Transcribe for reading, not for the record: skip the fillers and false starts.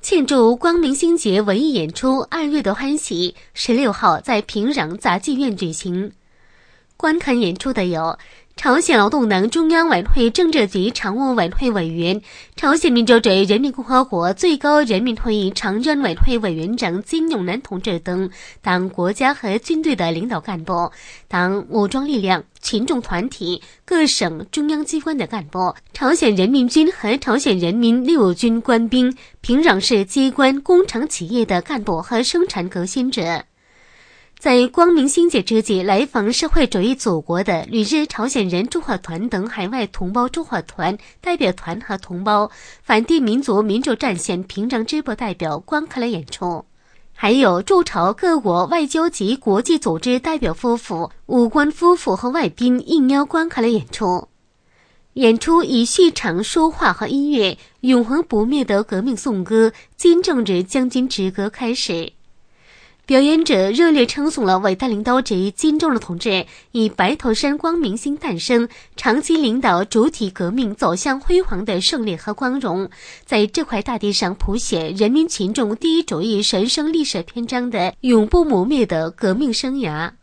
庆祝光明星节文艺演出2月的欢喜16号在平壤杂技院举行。观看演出的有朝鲜劳动党中央委员会政治局常务委员会委员、朝鲜民主主义人民共和国最高人民会议常任委员会委员长金永南同志等党国家和军队的领导干部、党武装力量、群众团体、各省中央机关的干部、朝鲜人民军和朝鲜人民六军官兵、平壤市机关、工厂企业的干部和生产革新者。在光明星节之际来访社会主义祖国的旅日朝鲜人驻华团等海外同胞驻华团代表团和同胞，反帝民族民主战线平壤支部代表观看了演出。还有驻朝各国外交及国际组织代表夫妇、武官夫妇和外宾应邀观看了演出。演出以续场说话和音乐永恒不灭的革命颂歌《金正日将军之歌》开始。表演者热烈称颂了伟大领导者金正日同志以白头山光明星诞生，长期领导主体革命走向辉煌的胜利和光荣，在这块大地上谱写人民群众第一主义神圣历史篇章的永不磨灭的革命生涯。